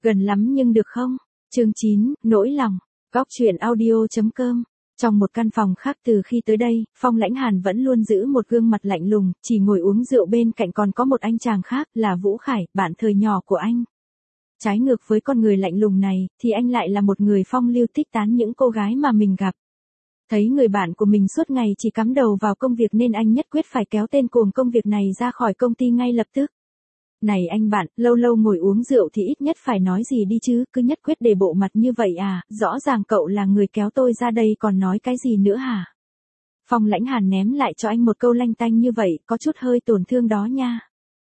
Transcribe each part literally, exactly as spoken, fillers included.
Gần lắm nhưng được không? Chương chín, nỗi lòng. Góc chuyện audio.com. Trong một căn phòng khác từ khi tới đây, Phong Lãnh Hàn vẫn luôn giữ một gương mặt lạnh lùng, chỉ ngồi uống rượu bên cạnh còn có một anh chàng khác là Vũ Khải, bạn thời nhỏ của anh. Trái ngược với con người lạnh lùng này, thì anh lại là một người phong lưu thích tán những cô gái mà mình gặp. Thấy người bạn của mình suốt ngày chỉ cắm đầu vào công việc nên anh nhất quyết phải kéo tên cuồng công việc này ra khỏi công ty ngay lập tức. Này anh bạn, lâu lâu ngồi uống rượu thì ít nhất phải nói gì đi chứ, cứ nhất quyết để bộ mặt như vậy à, rõ ràng cậu là người kéo tôi ra đây còn nói cái gì nữa hả? Phong Lãnh Hàn ném lại cho anh một câu lanh tanh như vậy, có chút hơi tổn thương đó nha.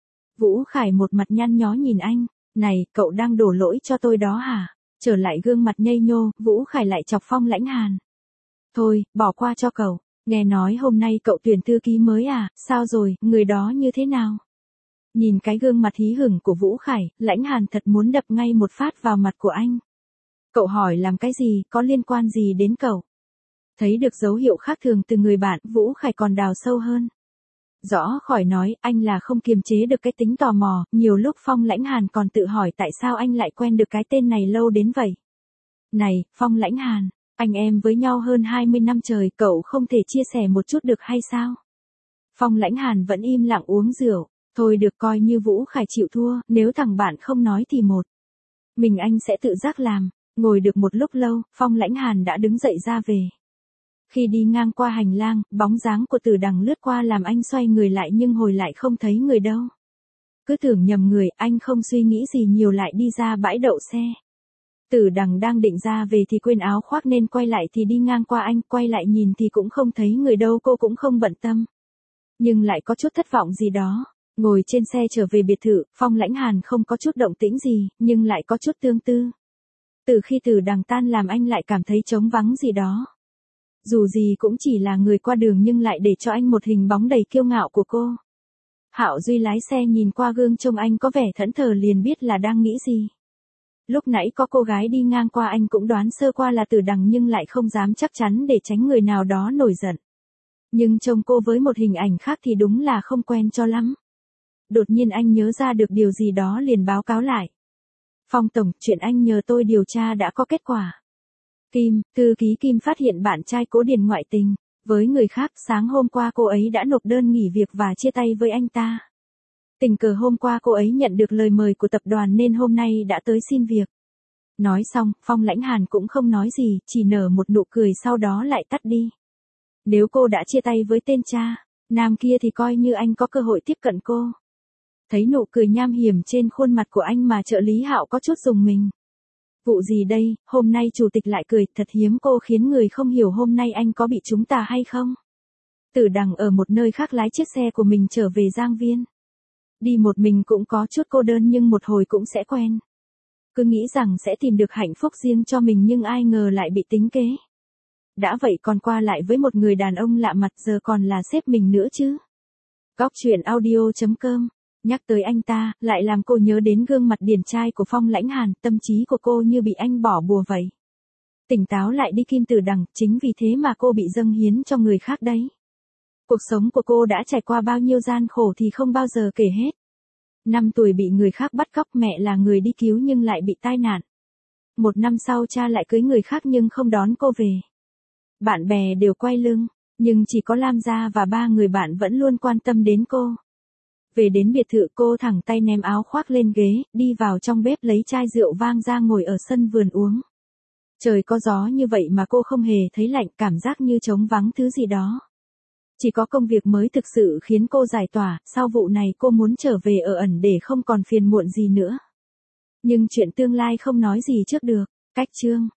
Vũ Khải một mặt nhăn nhó nhìn anh, này, cậu đang đổ lỗi cho tôi đó hả? Trở lại gương mặt nhây nhô, Vũ Khải lại chọc Phong Lãnh Hàn. Thôi, bỏ qua cho cậu, nghe nói hôm nay cậu tuyển thư ký mới à, sao rồi, người đó như thế nào? Nhìn cái gương mặt hí hửng của Vũ Khải, Lãnh Hàn thật muốn đập ngay một phát vào mặt của anh. Cậu hỏi làm cái gì, có liên quan gì đến cậu? Thấy được dấu hiệu khác thường từ người bạn, Vũ Khải còn đào sâu hơn. Rõ khỏi nói, anh là không kiềm chế được cái tính tò mò, nhiều lúc Phong Lãnh Hàn còn tự hỏi tại sao anh lại quen được cái tên này lâu đến vậy. Này, Phong Lãnh Hàn, anh em với nhau hơn hai mươi năm trời, cậu không thể chia sẻ một chút được hay sao? Phong Lãnh Hàn vẫn im lặng uống rượu. Thôi được, coi như Vũ Khải chịu thua, nếu thằng bạn không nói thì một mình anh sẽ tự giác làm. Ngồi được một lúc lâu, Phong Lãnh Hàn đã đứng dậy ra về. Khi đi ngang qua hành lang, bóng dáng của Tử Đằng lướt qua làm anh xoay người lại nhưng hồi lại không thấy người đâu. Cứ tưởng nhầm người, anh không suy nghĩ gì nhiều lại đi ra bãi đậu xe. Tử Đằng đang định ra về thì quên áo khoác nên quay lại thì đi ngang qua anh, quay lại nhìn thì cũng không thấy người đâu, cô cũng không bận tâm. Nhưng lại có chút thất vọng gì đó. Ngồi trên xe trở về biệt thự, Phong Lãnh Hàn không có chút động tĩnh gì, nhưng lại có chút tương tư. Từ khi Tử Đằng tan làm anh lại cảm thấy trống vắng gì đó. Dù gì cũng chỉ là người qua đường nhưng lại để cho anh một hình bóng đầy kiêu ngạo của cô. Hạo Duy lái xe nhìn qua gương trông anh có vẻ thẫn thờ liền biết là đang nghĩ gì. Lúc nãy có cô gái đi ngang qua anh cũng đoán sơ qua là Tử Đằng nhưng lại không dám chắc chắn để tránh người nào đó nổi giận. Nhưng trông cô với một hình ảnh khác thì đúng là không quen cho lắm. Đột nhiên anh nhớ ra được điều gì đó liền báo cáo lại. Phong tổng, chuyện anh nhờ tôi điều tra đã có kết quả. Kim, thư ký Kim phát hiện bạn trai Cố Điền ngoại tình với người khác, sáng hôm qua cô ấy đã nộp đơn nghỉ việc và chia tay với anh ta. Tình cờ hôm qua cô ấy nhận được lời mời của tập đoàn nên hôm nay đã tới xin việc. Nói xong, Phong Lãnh Hàn cũng không nói gì, chỉ nở một nụ cười sau đó lại tắt đi. Nếu cô đã chia tay với tên cha nam kia thì coi như anh có cơ hội tiếp cận cô. Thấy nụ cười nham hiểm trên khuôn mặt của anh mà trợ lý Hạo có chút rùng mình. Vụ gì đây, hôm nay chủ tịch lại cười, thật hiếm cô khiến người không hiểu hôm nay anh có bị chúng ta hay không. Tử Đằng ở một nơi khác lái chiếc xe của mình trở về Giang Viên. Đi một mình cũng có chút cô đơn nhưng một hồi cũng sẽ quen. Cứ nghĩ rằng sẽ tìm được hạnh phúc riêng cho mình nhưng ai ngờ lại bị tính kế. Đã vậy còn qua lại với một người đàn ông lạ mặt giờ còn là sếp mình nữa chứ. Góc chuyện audio.com. Nhắc tới anh ta, lại làm cô nhớ đến gương mặt điển trai của Phong Lãnh Hàn, tâm trí của cô như bị anh bỏ bùa vậy. Tỉnh táo lại đi Kim Tử Đằng, chính vì thế mà cô bị dâng hiến cho người khác đấy. Cuộc sống của cô đã trải qua bao nhiêu gian khổ thì không bao giờ kể hết. Năm tuổi bị người khác bắt cóc, mẹ là người đi cứu nhưng lại bị tai nạn. Một năm sau cha lại cưới người khác nhưng không đón cô về. Bạn bè đều quay lưng, nhưng chỉ có Lam Gia và ba người bạn vẫn luôn quan tâm đến cô. Về đến biệt thự cô thẳng tay ném áo khoác lên ghế, đi vào trong bếp lấy chai rượu vang ra ngồi ở sân vườn uống. Trời có gió như vậy mà cô không hề thấy lạnh, cảm giác như trống vắng thứ gì đó. Chỉ có công việc mới thực sự khiến cô giải tỏa, sau vụ này cô muốn trở về ở ẩn để không còn phiền muộn gì nữa. Nhưng chuyện tương lai không nói gì trước được. Cách chương